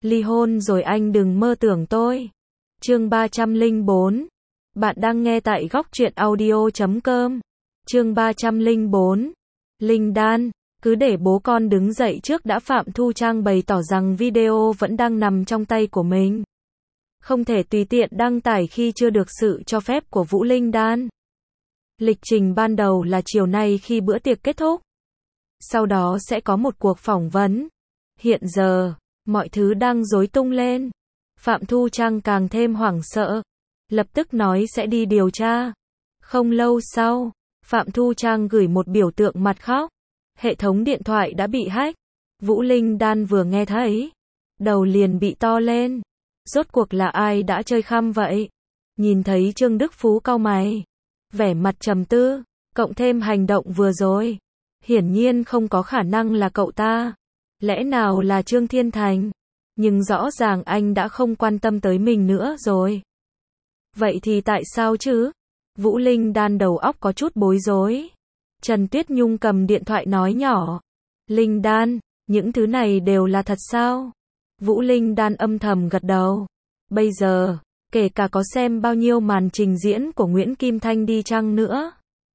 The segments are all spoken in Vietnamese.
Ly hôn rồi anh đừng mơ tưởng tôi. Chương 304. Bạn đang nghe tại góc truyện audio.com. Chương 304. Linh Đan, cứ để bố con đứng dậy trước đã. Phạm Thu Trang bày tỏ rằng video vẫn đang nằm trong tay của mình, không thể tùy tiện đăng tải khi chưa được sự cho phép của Vũ Linh Đan. Lịch trình ban đầu là chiều nay khi bữa tiệc kết thúc. Sau đó sẽ có một cuộc phỏng vấn. Hiện giờ, mọi thứ đang rối tung lên. Phạm Thu Trang càng thêm hoảng sợ. Lập tức nói sẽ đi điều tra. Không lâu sau, Phạm Thu Trang gửi một biểu tượng mặt khóc. Hệ thống điện thoại đã bị hack. Vũ Linh Đan vừa nghe thấy, đầu liền bị to lên. Rốt cuộc là ai đã chơi khăm vậy? Nhìn thấy Trương Đức Phú cau mày, vẻ mặt trầm tư, cộng thêm hành động vừa rồi, hiển nhiên không có khả năng là cậu ta. Lẽ nào là Trương Thiên Thành? Nhưng rõ ràng anh đã không quan tâm tới mình nữa rồi. Vậy thì tại sao chứ? Vũ Linh Đan đầu óc có chút bối rối. Trần Tuyết Nhung cầm điện thoại nói nhỏ. Linh Đan, những thứ này đều là thật sao? Vũ Linh Đan âm thầm gật đầu. Bây giờ, kể cả có xem bao nhiêu màn trình diễn của Nguyễn Kim Thanh đi chăng nữa,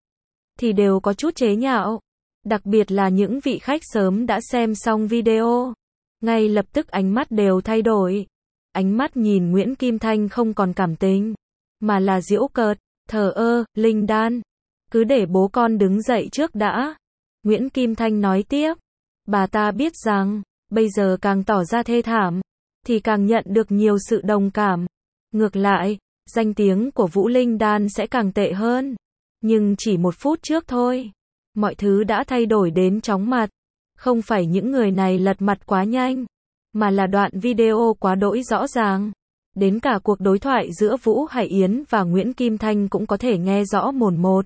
thì đều có chút chế nhạo. Đặc biệt là những vị khách sớm đã xem xong video. Ngay lập tức ánh mắt đều thay đổi. Ánh mắt nhìn Nguyễn Kim Thanh không còn cảm tình, mà là giễu cợt, thờ ơ. Linh Đan, cứ để bố con đứng dậy trước đã. Nguyễn Kim Thanh nói tiếp. Bà ta biết rằng, bây giờ càng tỏ ra thê thảm, thì càng nhận được nhiều sự đồng cảm. Ngược lại, danh tiếng của Vũ Linh Đan sẽ càng tệ hơn. Nhưng chỉ một phút trước thôi, mọi thứ đã thay đổi đến chóng mặt. Không phải những người này lật mặt quá nhanh, mà là đoạn video quá đỗi rõ ràng. Đến cả cuộc đối thoại giữa Vũ Hải Yến và Nguyễn Kim Thanh cũng có thể nghe rõ mồn một.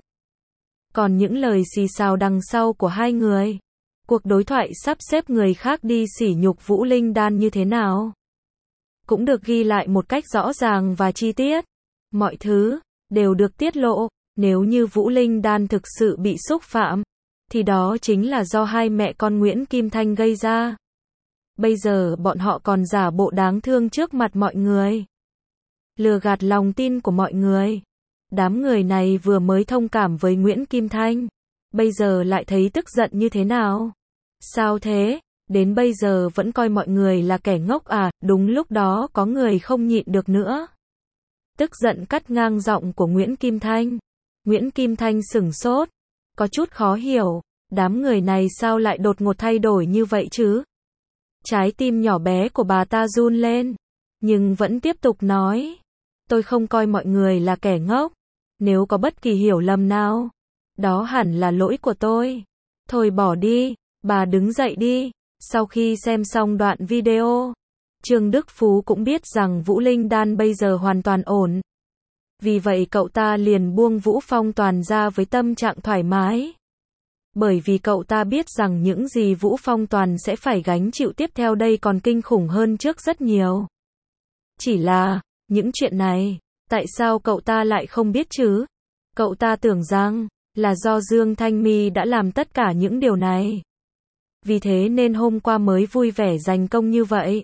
Còn những lời xì xào đằng sau của hai người, cuộc đối thoại sắp xếp người khác đi sỉ nhục Vũ Linh Đan như thế nào, cũng được ghi lại một cách rõ ràng và chi tiết. Mọi thứ đều được tiết lộ. Nếu như Vũ Linh Đan thực sự bị xúc phạm, thì đó chính là do hai mẹ con Nguyễn Kim Thanh gây ra. Bây giờ bọn họ còn giả bộ đáng thương trước mặt mọi người, lừa gạt lòng tin của mọi người. Đám người này vừa mới thông cảm với Nguyễn Kim Thanh, bây giờ lại thấy tức giận như thế nào? Sao thế? Đến bây giờ vẫn coi mọi người là kẻ ngốc à? Đúng lúc đó có người không nhịn được nữa, tức giận cắt ngang giọng của Nguyễn Kim Thanh. Nguyễn Kim Thanh sửng sốt, có chút khó hiểu, đám người này sao lại đột ngột thay đổi như vậy chứ? Trái tim nhỏ bé của bà ta run lên, nhưng vẫn tiếp tục nói. Tôi không coi mọi người là kẻ ngốc. Nếu có bất kỳ hiểu lầm nào, đó hẳn là lỗi của tôi. Thôi bỏ đi, bà đứng dậy đi. Sau khi xem xong đoạn video, Trương Đức Phú cũng biết rằng Vũ Linh Đan bây giờ hoàn toàn ổn. Vì vậy cậu ta liền buông Vũ Phong Toàn ra với tâm trạng thoải mái. Bởi vì cậu ta biết rằng những gì Vũ Phong Toàn sẽ phải gánh chịu tiếp theo đây còn kinh khủng hơn trước rất nhiều. Chỉ là, những chuyện này, tại sao cậu ta lại không biết chứ? Cậu ta tưởng rằng, là do Dương Thanh My đã làm tất cả những điều này. Vì thế nên hôm qua mới vui vẻ giành công như vậy.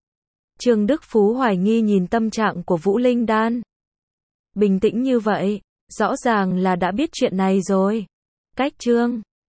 Trương Đức Phú hoài nghi nhìn tâm trạng của Vũ Linh Đan. Bình tĩnh như vậy, rõ ràng là đã biết chuyện này rồi. Cách Trương